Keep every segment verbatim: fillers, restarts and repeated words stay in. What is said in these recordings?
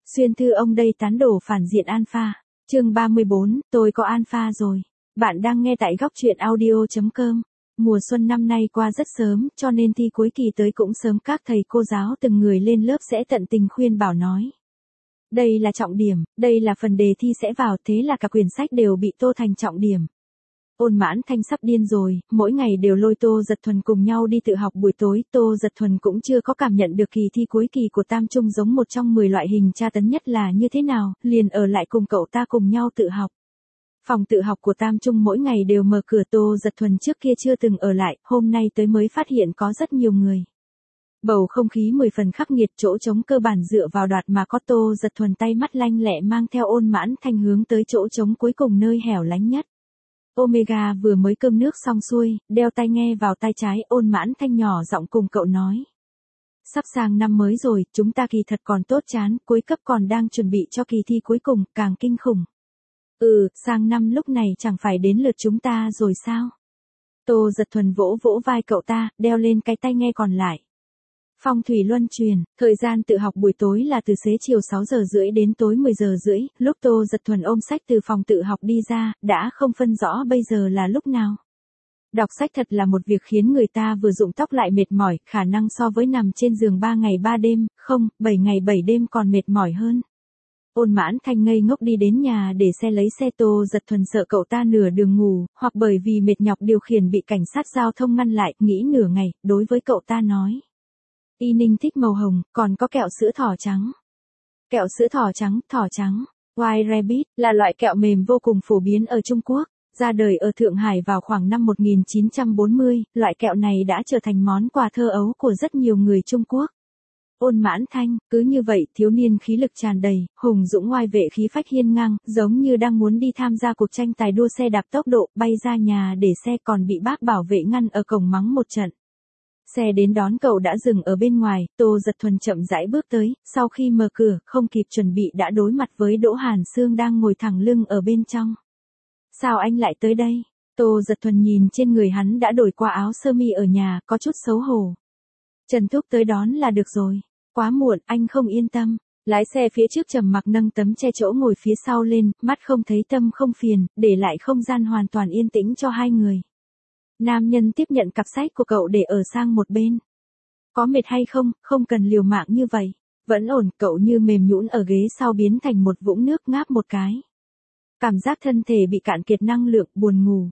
Xuyên thư ông đây tán đổ phản diện alpha. Chương ba mươi bốn, tôi có alpha rồi. Bạn đang nghe tại góc truyện audio chấm com. Mùa xuân năm nay qua rất sớm, cho nên thi cuối kỳ tới cũng sớm, các thầy cô giáo từng người lên lớp sẽ tận tình khuyên bảo nói. Đây là trọng điểm, đây là phần đề thi sẽ vào, thế là cả quyển sách đều bị tô thành trọng điểm. Ôn Mãn Thanh sắp điên rồi, mỗi ngày đều lôi Tô Dật Thuần cùng nhau đi tự học buổi tối. Tô Dật Thuần cũng chưa có cảm nhận được kỳ thi cuối kỳ của Tam Trung giống một trong mười loại hình tra tấn nhất là như thế nào, liền ở lại cùng cậu ta cùng nhau tự học. Phòng tự học của Tam Trung mỗi ngày đều mở cửa, Tô Dật Thuần trước kia chưa từng ở lại, hôm nay tới mới phát hiện có rất nhiều người. Bầu không khí mười phần khắc nghiệt, chỗ trống cơ bản dựa vào đoạt mà có. Tô Dật Thuần tay mắt lanh lẹ mang theo Ôn Mãn Thanh hướng tới chỗ trống cuối cùng nơi hẻo lánh nhất. Omega vừa mới cơm nước xong xuôi, đeo tai nghe vào tai trái. Ôn Mãn Thanh nhỏ giọng cùng cậu nói. Sắp sang năm mới rồi, chúng ta kỳ thật còn tốt chán, cuối cấp còn đang chuẩn bị cho kỳ thi cuối cùng, càng kinh khủng. Ừ, sang năm lúc này chẳng phải đến lượt chúng ta rồi sao? Tô Dật Thuần vỗ vỗ vai cậu ta, đeo lên cái tai nghe còn lại. Phong thủy luân truyền, thời gian tự học buổi tối là từ xế chiều sáu giờ rưỡi đến tối mười giờ rưỡi, lúc Tô Dật Thuần ôm sách từ phòng tự học đi ra, đã không phân rõ bây giờ là lúc nào. Đọc sách thật là một việc khiến người ta vừa rụng tóc lại mệt mỏi, khả năng so với nằm trên giường ba ngày ba đêm, không, bảy ngày bảy đêm còn mệt mỏi hơn. Ôn Mãn Thanh ngây ngốc đi đến nhà để xe lấy xe. Tô Dật Thuần sợ cậu ta nửa đường ngủ, hoặc bởi vì mệt nhọc điều khiển bị cảnh sát giao thông ngăn lại, nghĩ nửa ngày, đối với cậu ta nói. Y Ninh thích màu hồng, còn có kẹo sữa thỏ trắng. Kẹo sữa thỏ trắng, thỏ trắng, White Rabbit, là loại kẹo mềm vô cùng phổ biến ở Trung Quốc. Ra đời ở Thượng Hải vào khoảng năm một nghìn chín trăm bốn mươi, loại kẹo này đã trở thành món quà thơ ấu của rất nhiều người Trung Quốc. Ôn Mãn Thanh, cứ như vậy, thiếu niên khí lực tràn đầy, hùng dũng oai vệ, khí phách hiên ngang, giống như đang muốn đi tham gia cuộc tranh tài đua xe đạp tốc độ, bay ra nhà để xe còn bị bác bảo vệ ngăn ở cổng mắng một trận. Xe đến đón cậu đã dừng ở bên ngoài, Tô Dật Thuần chậm rãi bước tới, sau khi mở cửa, không kịp chuẩn bị đã đối mặt với Đỗ Hàn Sương đang ngồi thẳng lưng ở bên trong. Sao anh lại tới đây? Tô Dật Thuần nhìn trên người hắn đã đổi qua áo sơ mi ở nhà, có chút xấu hổ. Trần Thúc tới đón là được rồi. Quá muộn, anh không yên tâm. Lái xe phía trước trầm mặc nâng tấm che chỗ ngồi phía sau lên, mắt không thấy tâm không phiền, để lại không gian hoàn toàn yên tĩnh cho hai người. Nam nhân tiếp nhận cặp sách của cậu để ở sang một bên. Có mệt hay không, không cần liều mạng như vậy. Vẫn ổn, cậu như mềm nhũn ở ghế sau biến thành một vũng nước, ngáp một cái. Cảm giác thân thể bị cạn kiệt năng lượng, buồn ngủ.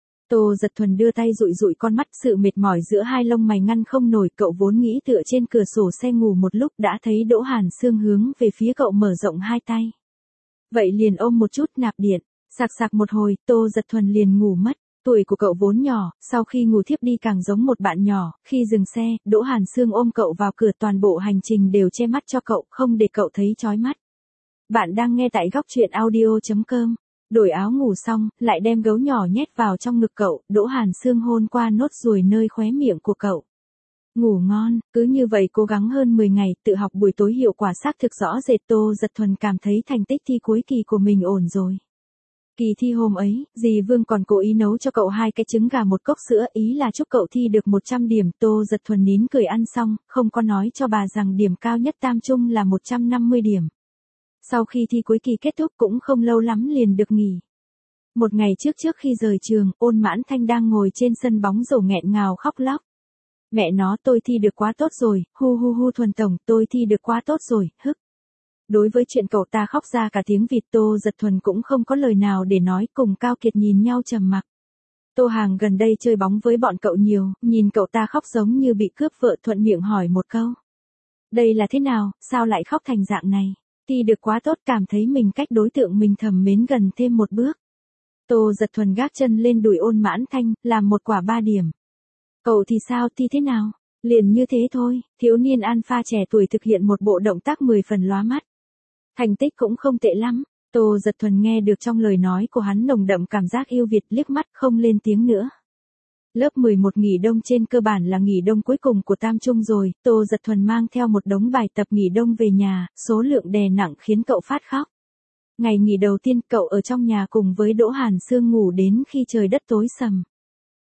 Tô Dật Thuần đưa tay dụi dụi con mắt, sự mệt mỏi giữa hai lông mày ngăn không nổi, cậu vốn nghĩ tựa trên cửa sổ xe ngủ một lúc đã thấy Đỗ Hàn Sương hướng về phía cậu mở rộng hai tay. Vậy liền ôm một chút nạp điện, sạc sạc một hồi, Tô Dật Thuần liền ngủ mất. Tuổi của cậu vốn nhỏ, sau khi ngủ thiếp đi càng giống một bạn nhỏ, khi dừng xe, Đỗ Hàn Sương ôm cậu vào cửa, toàn bộ hành trình đều che mắt cho cậu, không để cậu thấy chói mắt. Bạn đang nghe tại góc truyện audio chấm com. Đổi áo ngủ xong, lại đem gấu nhỏ nhét vào trong ngực cậu, Đỗ Hàn Sương hôn qua nốt ruồi nơi khóe miệng của cậu. Ngủ ngon, cứ như vậy cố gắng hơn mười ngày, tự học buổi tối hiệu quả xác thực rõ rệt. Tô Dật Thuần cảm thấy thành tích thi cuối kỳ của mình ổn rồi. Kỳ thi hôm ấy, dì Vương còn cố ý nấu cho cậu hai cái trứng gà một cốc sữa, ý là chúc cậu thi được một trăm điểm. Tô Dật Thuần nín cười ăn xong, không có nói cho bà rằng điểm cao nhất Tam Trung là một trăm năm mươi điểm. Sau khi thi cuối kỳ kết thúc cũng không lâu lắm liền được nghỉ. Một ngày trước trước khi rời trường, Ôn Mãn Thanh đang ngồi trên sân bóng rổ nghẹn ngào khóc lóc. Mẹ nó, tôi thi được quá tốt rồi, hu hu hu Thuần tổng, tôi thi được quá tốt rồi, hức. Đối với chuyện cậu ta khóc ra cả tiếng vịt, Tô Dật Thuần cũng không có lời nào để nói, cùng Cao Kiệt nhìn nhau trầm mặc. Tô Hàng gần đây chơi bóng với bọn cậu nhiều, nhìn cậu ta khóc giống như bị cướp vợ, thuận miệng hỏi một câu. Đây là thế nào, sao lại khóc thành dạng này? Thi được quá tốt, cảm thấy mình cách đối tượng mình thầm mến gần thêm một bước. Tô Dật Thuần gác chân lên đùi Ôn Mãn Thanh, làm một quả ba điểm. Cậu thì sao, thi thế nào? Liền như thế thôi, thiếu niên alpha trẻ tuổi thực hiện một bộ động tác mười phần lóa mắt. Thành tích cũng không tệ lắm. Tô Dật Thuần nghe được trong lời nói của hắn nồng đậm cảm giác yêu Việt, liếc mắt không lên tiếng nữa. Lớp mười một nghỉ đông trên cơ bản là nghỉ đông cuối cùng của Tam Trung rồi, Tô Dật Thuần mang theo một đống bài tập nghỉ đông về nhà, số lượng đè nặng khiến cậu phát khóc. Ngày nghỉ đầu tiên cậu ở trong nhà cùng với Đỗ Hàn Sương ngủ đến khi trời đất tối sầm.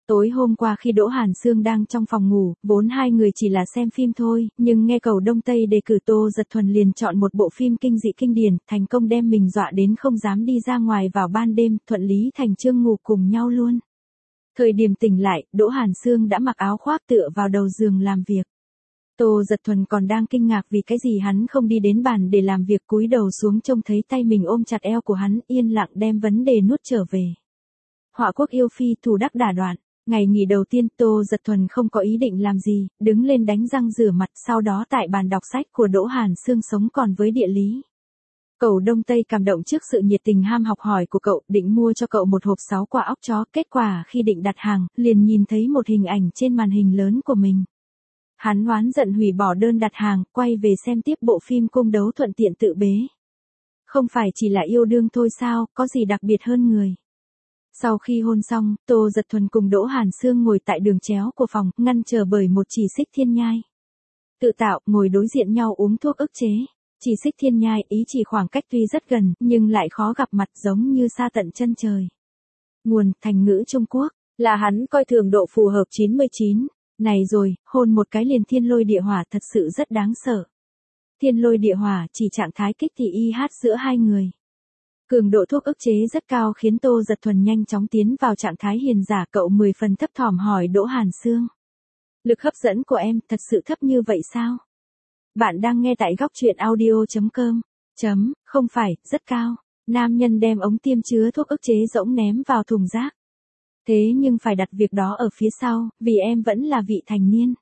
Tối hôm qua khi Đỗ Hàn Sương đang trong phòng ngủ, vốn hai người chỉ là xem phim thôi, nhưng nghe Cầu Đông Tây đề cử Tô Giật Thuần liền chọn một bộ phim kinh dị kinh điển, thành công đem mình dọa đến không dám đi ra ngoài vào ban đêm, thuận lý thành chương ngủ cùng nhau luôn. Thời điểm tỉnh lại, Đỗ Hàn Sương đã mặc áo khoác tựa vào đầu giường làm việc. Tô Giật Thuần còn đang kinh ngạc vì cái gì hắn không đi đến bàn để làm việc, cúi đầu xuống trông thấy tay mình ôm chặt eo của hắn, yên lặng đem vấn đề nuốt trở về. Họa quốc yêu phi thủ đắc đả đoạn. Ngày nghỉ đầu tiên Tô Giật Thuần không có ý định làm gì, đứng lên đánh răng rửa mặt, sau đó tại bàn đọc sách của Đỗ Hàn Sương sống còn với địa lý. Cầu Đông Tây cảm động trước sự nhiệt tình ham học hỏi của cậu, định mua cho cậu một hộp sáu quả óc chó, kết quả khi định đặt hàng, liền nhìn thấy một hình ảnh trên màn hình lớn của mình. Hắn oán giận hủy bỏ đơn đặt hàng, quay về xem tiếp bộ phim cung đấu thuận tiện tự bế. Không phải chỉ là yêu đương thôi sao, có gì đặc biệt hơn người. Sau khi hôn xong, Tô Giật Thuần cùng Đỗ Hàn Sương ngồi tại đường chéo của phòng, ngăn chờ bởi một Chỉ Xích Thiên Nhai. Tự tạo, ngồi đối diện nhau uống thuốc ức chế. Chỉ Xích Thiên Nhai ý chỉ khoảng cách tuy rất gần, nhưng lại khó gặp mặt giống như xa tận chân trời. Nguồn, thành ngữ Trung Quốc, là hắn coi thường độ phù hợp chín mươi chín. Này rồi, hôn một cái liền thiên lôi địa hỏa thật sự rất đáng sợ. Thiên lôi địa hỏa chỉ trạng thái kích thì y hát giữa hai người. Cường độ thuốc ức chế rất cao khiến Tô Giật Thuần nhanh chóng tiến vào trạng thái hiền giả, cậu mười phần thấp thỏm hỏi Đỗ Hàn Sương. Lực hấp dẫn của em thật sự thấp như vậy sao? Bạn đang nghe tại góc truyện audio chấm com. Chấm, không phải, rất cao. Nam nhân đem ống tiêm chứa thuốc ức chế rỗng ném vào thùng rác. Thế nhưng phải đặt việc đó ở phía sau, vì em vẫn là vị thành niên.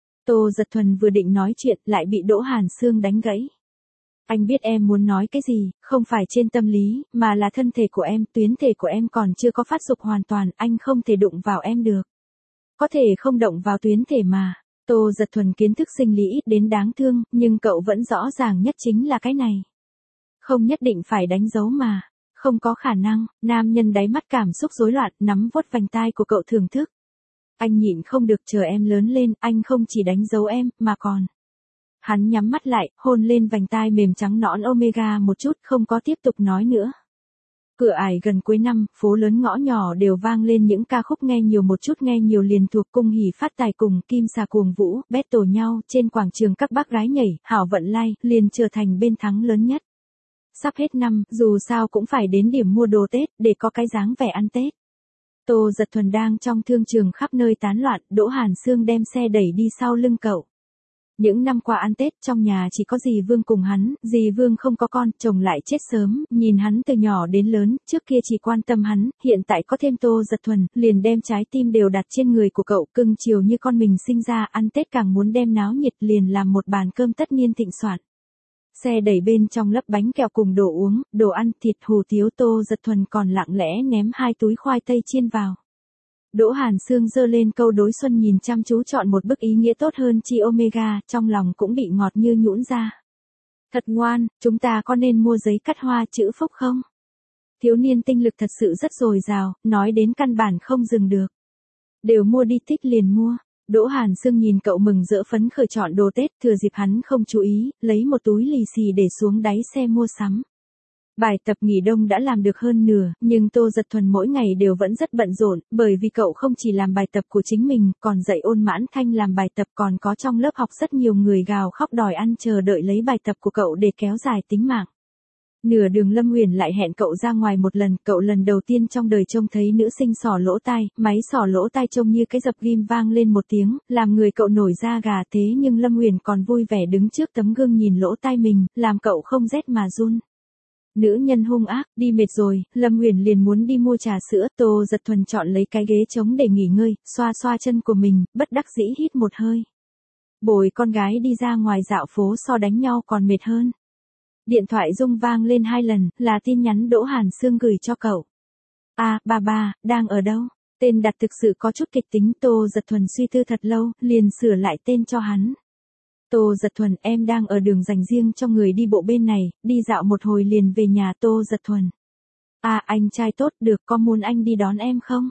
Tô Giật Thuần vừa định nói chuyện lại bị Đỗ Hàn Sương đánh gãy. Anh biết em muốn nói cái gì, không phải trên tâm lý, mà là thân thể của em, tuyến thể của em còn chưa có phát dục hoàn toàn, anh không thể đụng vào em được. Có thể không động vào tuyến thể mà. Tô Giật Thuần kiến thức sinh lý ít đến đáng thương, nhưng cậu vẫn rõ ràng nhất chính là cái này. Không nhất định phải đánh dấu mà. Không có khả năng, nam nhân đáy mắt cảm xúc rối loạn, nắm vuốt vành tai của cậu thưởng thức. Anh nhịn không được, chờ em lớn lên, anh không chỉ đánh dấu em, mà còn. Hắn nhắm mắt lại, hôn lên vành tai mềm trắng nõn Omega một chút, không có tiếp tục nói nữa. Cửa ải gần cuối năm, phố lớn ngõ nhỏ đều vang lên những ca khúc nghe nhiều một chút nghe nhiều liền thuộc Cung Hỉ Phát Tài cùng Kim Xà Cuồng Vũ, battle nhau trên quảng trường, các bác gái nhảy, hảo vận lai, liền trở thành bên thắng lớn nhất. Sắp hết năm, dù sao cũng phải đến điểm mua đồ Tết, để có cái dáng vẻ ăn Tết. Tô Giật Thuần đang trong thương trường khắp nơi tán loạn, Đỗ Hàn Sương đem xe đẩy đi sau lưng cậu. Những năm qua ăn Tết trong nhà chỉ có dì Vương cùng hắn, dì Vương không có con, chồng lại chết sớm, nhìn hắn từ nhỏ đến lớn, trước kia chỉ quan tâm hắn, hiện tại có thêm Tô Giật Thuần, liền đem trái tim đều đặt trên người của cậu, cưng chiều như con mình sinh ra, ăn Tết càng muốn đem náo nhiệt, liền làm một bàn cơm tất niên thịnh soạn. Xe đẩy bên trong lấp bánh kẹo cùng đồ uống, đồ ăn, thịt hủ tiếu. Tô Giật Thuần còn lặng lẽ ném hai túi khoai tây chiên vào. Đỗ Hàn Sương giơ lên câu đối xuân nhìn chăm chú chọn một bức ý nghĩa tốt hơn chi Omega, trong lòng cũng bị ngọt như nhũn ra. Thật ngoan, chúng ta có nên mua giấy cắt hoa chữ phúc không? Thiếu niên tinh lực thật sự rất dồi dào, nói đến căn bản không dừng được. Đều mua đi, thích liền mua. Đỗ Hàn Sương nhìn cậu mừng rỡ phấn khởi chọn đồ Tết, thừa dịp hắn không chú ý, lấy một túi lì xì để xuống đáy xe mua sắm. Bài tập nghỉ đông đã làm được hơn nửa, nhưng Tô Giật Thuần mỗi ngày đều vẫn rất bận rộn, bởi vì cậu không chỉ làm bài tập của chính mình, còn dạy Ôn Mãn Thanh làm bài tập, còn có trong lớp học rất nhiều người gào khóc đòi ăn chờ đợi lấy bài tập của cậu để kéo dài tính mạng. Nửa đường Lâm Huyền lại hẹn cậu ra ngoài một lần, cậu lần đầu tiên trong đời trông thấy nữ sinh xỏ lỗ tai, máy xỏ lỗ tai trông như cái dập ghim vang lên một tiếng, làm người cậu nổi da gà, thế nhưng Lâm Huyền còn vui vẻ đứng trước tấm gương nhìn lỗ tai mình, làm cậu không rét mà run. Nữ nhân hung ác, đi mệt rồi, Lâm Huyền liền muốn đi mua trà sữa, Tô Giật Thuần chọn lấy cái ghế trống để nghỉ ngơi, xoa xoa chân của mình, bất đắc dĩ hít một hơi. Bồi con gái đi ra ngoài dạo phố so đánh nhau còn mệt hơn. Điện thoại rung vang lên hai lần, là tin nhắn Đỗ Hàn Sương gửi cho cậu. À, ba ba, đang ở đâu? Tên đặt thực sự có chút kịch tính, Tô Giật Thuần suy tư thật lâu, liền sửa lại tên cho hắn. Tô Giật Thuần, em đang ở đường dành riêng cho người đi bộ bên này, đi dạo một hồi liền về nhà. Tô Giật Thuần. À, anh trai tốt, được, có muốn anh đi đón em không?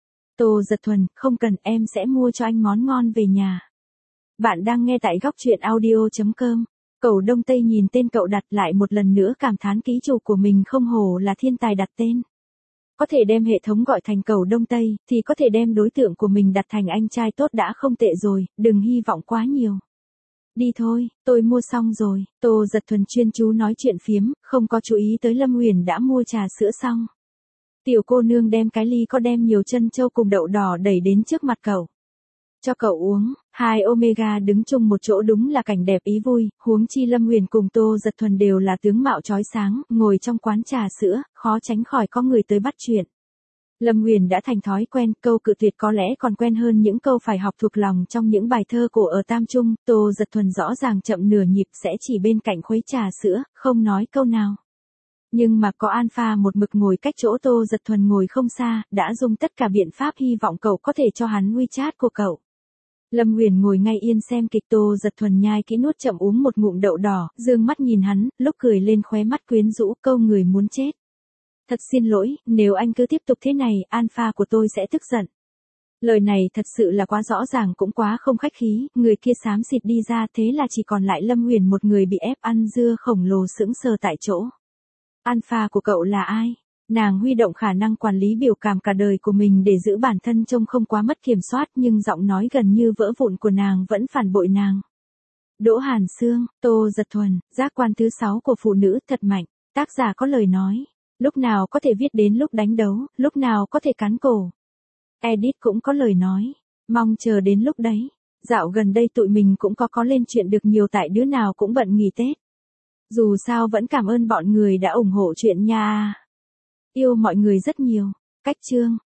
Tô Giật Thuần, không cần, em sẽ mua cho anh món ngon về nhà. Bạn đang nghe tại góc truyện audio chấm com. Cầu Đông Tây nhìn tên cậu đặt lại một lần nữa cảm thán ký chủ của mình không hổ là thiên tài đặt tên. có thể đem hệ thống gọi thành cầu Đông Tây, thì có thể đem đối tượng của mình đặt thành anh trai tốt đã không tệ rồi, đừng hy vọng quá nhiều. Đi thôi, tôi mua xong rồi. Tô Giật Thuần chuyên chú nói chuyện phiếm, không có chú ý tới Lâm Huyền đã mua trà sữa xong. Tiểu cô nương đem cái ly có đem nhiều chân châu cùng đậu đỏ đẩy đến trước mặt cậu. Cho cậu uống, hai Omega đứng chung một chỗ đúng là cảnh đẹp ý vui, huống chi Lâm Huyền cùng Tô Giật Thuần đều là tướng mạo chói sáng, ngồi trong quán trà sữa, khó tránh khỏi có người tới bắt chuyện. Lâm Huyền đã thành thói quen, câu cự tuyệt có lẽ còn quen hơn những câu phải học thuộc lòng trong những bài thơ cổ ở Tam Trung, Tô Giật Thuần rõ ràng chậm nửa nhịp sẽ chỉ bên cạnh khuấy trà sữa, không nói câu nào. Nhưng mà có Alpha một mực ngồi cách chỗ Tô Giật Thuần ngồi không xa, đã dùng tất cả biện pháp hy vọng cậu có thể cho hắn WeChat của cậu. Lâm Huyền ngồi ngay yên xem kịch, Tô Giật Thuần nhai kỹ nuốt chậm uống một ngụm đậu đỏ, dương mắt nhìn hắn, lúc cười lên khóe mắt quyến rũ, câu người muốn chết. Thật xin lỗi, nếu anh cứ tiếp tục thế này, Alpha của tôi sẽ tức giận. Lời này thật sự là quá rõ ràng cũng quá không khách khí, người kia xám xịt đi ra, thế là chỉ còn lại Lâm Huyền một người bị ép ăn dưa khổng lồ sững sờ tại chỗ. Alpha của cậu là ai? Nàng huy động khả năng quản lý biểu cảm cả đời của mình để giữ bản thân trông không quá mất kiểm soát, nhưng giọng nói gần như vỡ vụn của nàng vẫn phản bội nàng. Đỗ Hàn Sương, Tô Giật Thuần, giác quan thứ sáu của phụ nữ thật mạnh. Tác giả có lời nói, lúc nào có thể viết đến lúc đánh đấu, lúc nào có thể cắn cổ. Edit cũng có lời nói, mong chờ đến lúc đấy. Dạo gần đây tụi mình cũng có có lên chuyện được nhiều tại đứa nào cũng bận nghỉ Tết. Dù sao vẫn cảm ơn bọn người đã ủng hộ chuyện nha. Yêu mọi người rất nhiều. Cách chương